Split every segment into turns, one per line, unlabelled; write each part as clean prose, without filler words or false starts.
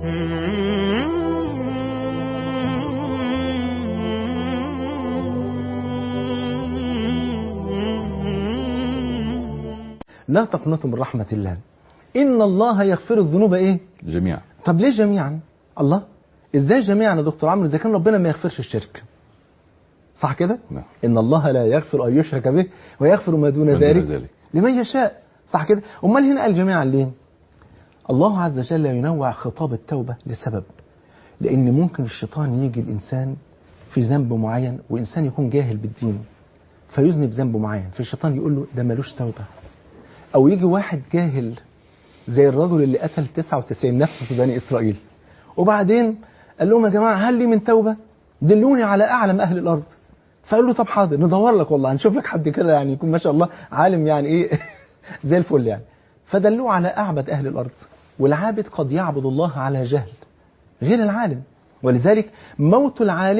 لا تقنطوا من رحمة الله، إن الله يغفر الذنوب إيه؟
جميعا.
طب ليه جميعا؟ الله، إزاي جميعا يا دكتور عمرو إذا كان ربنا ما يغفرش الشرك؟ صح كده؟
نعم.
إن الله لا يغفر أن يشرك به ويغفر ما دون ذلك لمن يشاء. صح كده؟ أمال هنا قال جميعا ليه؟ الله عز وجل ينوع خطاب التوبة لسبب، لأن ممكن الشيطان يجي الإنسان في ذنب معين وإنسان يكون جاهل بالدين فيذنب ذنب معين، فالشيطان يقول له ده ملوش توبة. أو يجي واحد جاهل زي الرجل اللي قتل 99 نفس في بني إسرائيل، وبعدين قال لهم يا جماعة هل لي من توبة؟ دلوني على أعلم أهل الأرض. فقال له طب حاضر ندور لك، والله هنشوف لك حد كده يعني يكون ما شاء الله عالم يعني إيه زي الفل يعني. فدلوه على أعبد أهل الأرض، والعابد قد يعبد الله على جهل غير العالم، ولذلك موت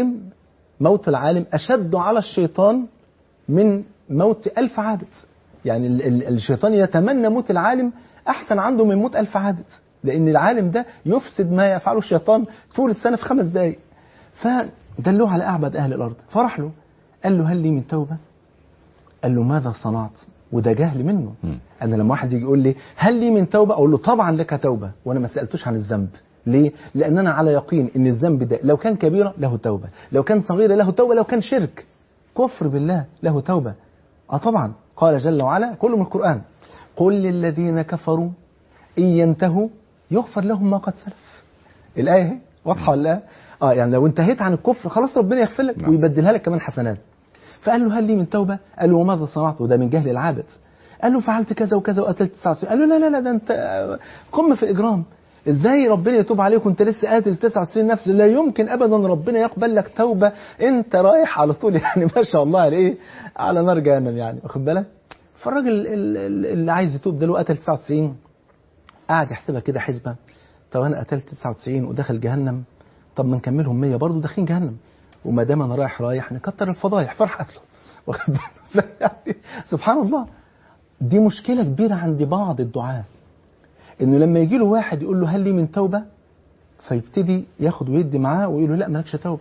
العالم أشد على الشيطان من موت 1000 عابد. يعني الشيطان يتمنى موت العالم أحسن عنده من موت 1000 عابد، لأن العالم ده يفسد ما يفعله الشيطان طول السنة في 5 دقايق. فدلوه على أعبد أهل الأرض، فرح له قال له هل لي من توبة؟ قال له ماذا صنعت؟ وده جهل منه. أنا لما واحد يجي يقول لي هل لي من توبة أقول له طبعا لك توبة، وأنا ما سألتوش عن الذنب. ليه؟ لأن أنا على يقين إن الذنب ده لو كان كبيرة له توبة، لو كان صغيرة له توبة، لو كان شرك كفر بالله له توبة. طبعا قال جل وعلا كله من القرآن قل للذين كفروا إن ينتهوا يغفر لهم ما قد سلف. الآية واضحة ولا لا؟ يعني لو انتهيت عن الكفر خلاص ربنا يغفر لك ويبدلها لك كمان حسنات. فقال له هل لي من توبة؟ قال له وماذا صنعت؟ وده من جهل العابد. قال له فعلت كذا وكذا وقتلت 99. قال له لا لا لا ده انت قمة في الإجرام، ازاي ربنا يتوب عليك وانت لسه قاتل 99 نفس؟ لا يمكن ابدا ربنا يقبل لك توبة، انت رايح على طول يعني ما شاء الله على ايه، على نار جهنم يعني، واخد بالك؟ فالراجل اللي عايز يتوب ده له قتل 99 قاعد يحسبها كده حسبة، طب انا قتلت 99 ودخل جهنم، طب ما نكملهم 100 برضه داخلين جهنم، وما دام انا رايح نكتر الفضايح فرح قتله، واخد بالك؟ يعني سبحان الله، دي مشكلة كبيرة عند بعض الدعاة، انه لما يجي له واحد يقول له هل لي من توبة، فيبتدي ياخد ويدي معاه ويقول له لا مالكش توبة،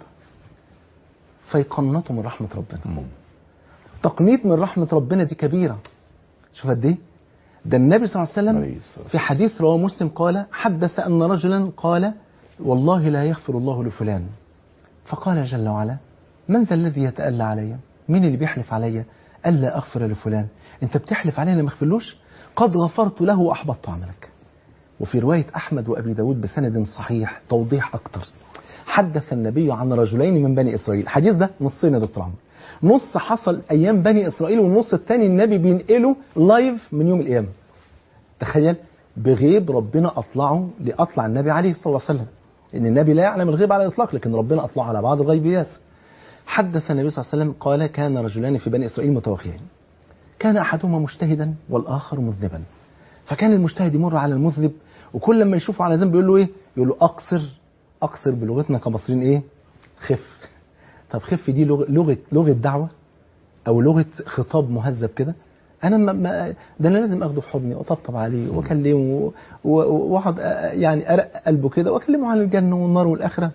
فيقنطه من رحمة ربنا. تقنيط من رحمة ربنا دي كبيرة. شوف قد ايه ده النبي صلى الله عليه وسلم في حديث رواه مسلم قال حدث أن رجلا قال والله لا يغفر الله لفلان، فقال جل وعلا من ذا الذي يتألى علي؟ مين اللي بيحلف علي ألا أغفر لفلان؟ أنت بتحلف علي أنا ما أغفرلوش؟ قد غفرت له وأحبطت عملك. وفي رواية أحمد وأبي داود بسند صحيح توضيح أكتر، حدث النبي عن رجلين من بني إسرائيل. الحديث ده نصين يا دكتور عمرو، نص حصل أيام بني إسرائيل والنص الثاني النبي بينقله لايف من يوم القيامة. تخيل بغيب ربنا أطلع النبي عليه صلى الله عليه وسلم، إن النبي لا يعلم الغيب على الإطلاق لكن ربنا أطلع على بعض الغيبيات. حدث النبي صلى الله عليه وسلم قال كان رجلان في بني إسرائيل متوافيين، كان أحدهما مجتهدا والآخر مذنبا، فكان المجتهد يمر على المذنب وكل لما يشوفه على ذنب يقول له إيه؟ يقول له أقصر بلغتنا كمصريين إيه؟ خف. طب خف دي لغة دعوة أو لغة خطاب مهذب كده؟ أنا ده أنا لازم أخده في حضني وأطبطب عليه وأكلمه وأقعد يعني أرق قلبه كده وأكلمه عن الجنة والنار والآخرة،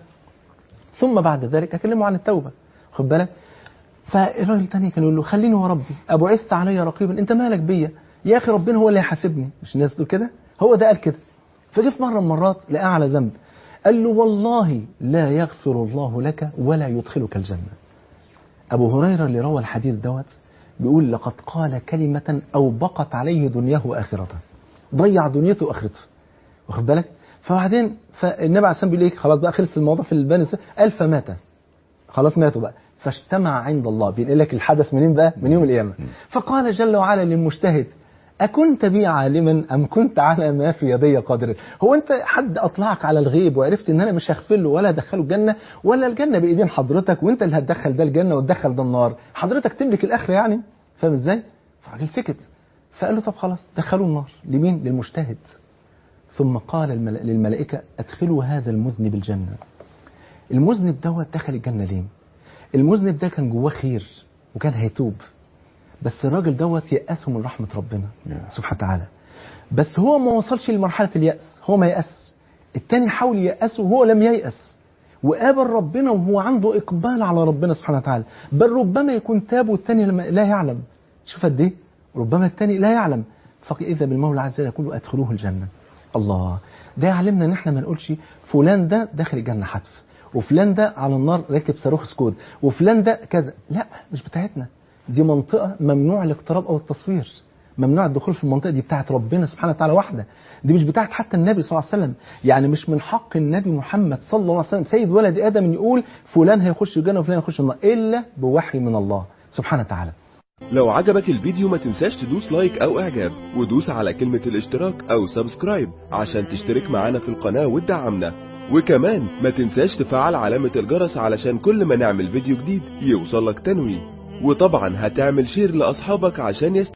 ثم بعد ذلك أكلمه عن التوبة، خد بالك؟ فالراجل الثاني كان يقول له خليني وربي أبعثت علي رقيبا، أنت مالك بيا يا أخي، ربنا هو اللي هيحاسبني، مش الناس دول كده؟ هو ده قال كده. فجه في مرة من المرات لقاه على ذنب، قال له والله لا يغفر الله لك ولا يدخلك الجنة. أبو هريرة اللي روى الحديث دوت بيقول لقد قال كلمة أوبقت عليه دنياه وآخرته، ضيع دنيته وآخرته، واخد بالك؟ فبعدين فالنبي عليه الصلاة والسلام بيقول لك خلاص بقى خلص الموضوع في البني قال فمات، خلاص ماتوا بقى، فاجتمع عند الله. بينقل لك الحدث منين بقى؟ من يوم القيامة. فقال جل وعلا للمجتهد أكنت بي عالما أم كنت على ما في يدي قادر؟ هو أنت حد أطلعك على الغيب وعرفت إن أنا مش هغفر له ولا أدخله الجنة، ولا الجنة بإيدين حضرتك وأنت اللي هتدخل ده الجنة وتدخل ده النار، حضرتك تملك الآخرة يعني، فاهم إزاي؟ فالراجل سكت، فقال له طب خلاص دخلوا النار. لمين؟ للمجتهد. ثم قال للملائكة أدخلوا هذا المذنب الجنة. المذنب دوت دخل الجنة ليه؟ المذنب ده كان جواه خير وكان هيتوب، بس الراجل دوت يأسه من رحمة ربنا سبحانه وتعالى، بس هو ما وصلش لمرحلة اليأس، هو ما يأس، التاني حاول ييأسه وهو لم ييأس، وقابل ربنا وهو عنده إقبال على ربنا سبحانه وتعالى، بل ربما يكون تاب والتاني لا يعلم. شوف قد إيه، ربما التاني لا يعلم، فإذا بالمولى عز وجل يقول أدخلوه الجنة. الله، ده يعلمنا إن إحنا ما نقولش فلان ده داخل الجنة حتف، وفلان ده على النار راكب صاروخ سكود، وفلان ده كذا. لا، مش بتاعتنا، دي منطقة ممنوع الاقتراب أو التصوير، ممنوع الدخول في المنطقة دي، بتاعت ربنا سبحانه وتعالى وحده، دي مش بتاعت حتى النبي صلى الله عليه وسلم. يعني مش من حق النبي محمد صلى الله عليه وسلم سيد ولد آدم أن يقول فلان هيخش الجنة وفلان هيخش النار إلا بوحي من الله سبحانه وتعالى.
لو عجبك الفيديو ما تنساش تدوس لايك او اعجاب، ودوس على كلمة الاشتراك او سبسكرايب عشان تشترك معانا في القناة وتدعمنا، وكمان ما تنساش تفعل علامة الجرس علشان كل ما نعمل فيديو جديد يوصلك تنويه، وطبعا هتعمل شير لأصحابك عشان